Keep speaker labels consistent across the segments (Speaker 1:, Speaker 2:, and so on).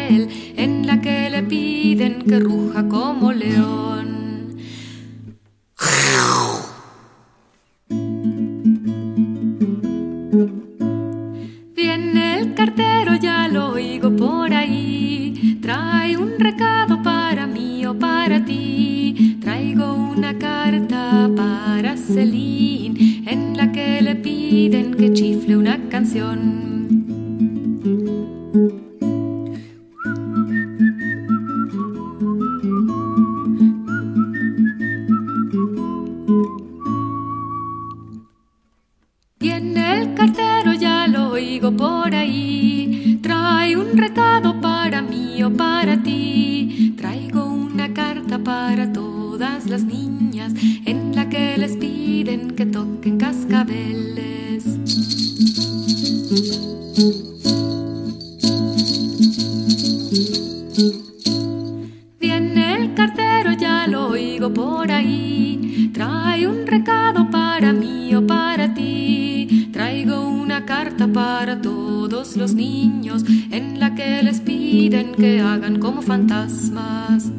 Speaker 1: cascabel en la que le piden que ruja como león. Viene el cartero, ya lo oigo por ahí. Trae un recado para mí o para ti. Traigo una carta para Celine en la que le piden que chifle una canción. Viene el cartero, ya lo oigo por ahí. Trae un recado para mí o para ti. Traigo una carta para todas las niñas en la que les piden que toquen cascabeles. Viene el cartero, ya lo oigo por ahí. Trae un recado para mí o para ti. Traigo una carta para todos los niños en la que les piden que hagan como fantasmas.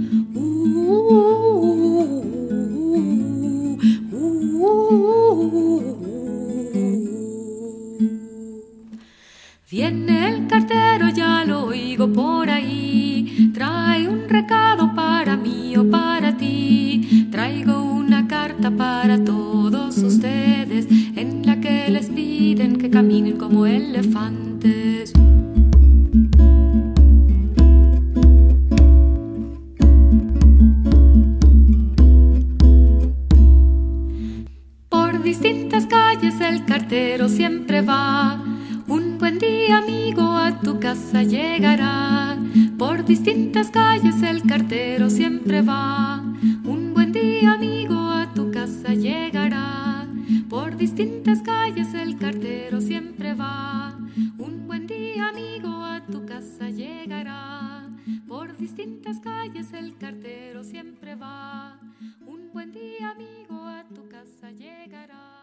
Speaker 1: Viene el cartero, ya lo oigo por ahí. Trae un recado para mí o para ti. Traigo una carta para todos ustedes en la que les piden que caminen como elefantes. Por distintas calles el cartero siempre va. Un buen día, amigo, a tu casa llegará. Por distintas calles el cartero siempre va. Un buen día, amigo, a tu casa llegará. Por distintas calles el cartero siempre va. Un buen día, amigo, a tu casa llegará. Por distintas calles el cartero siempre va. Un buen día, amigo, a tu casa llegará.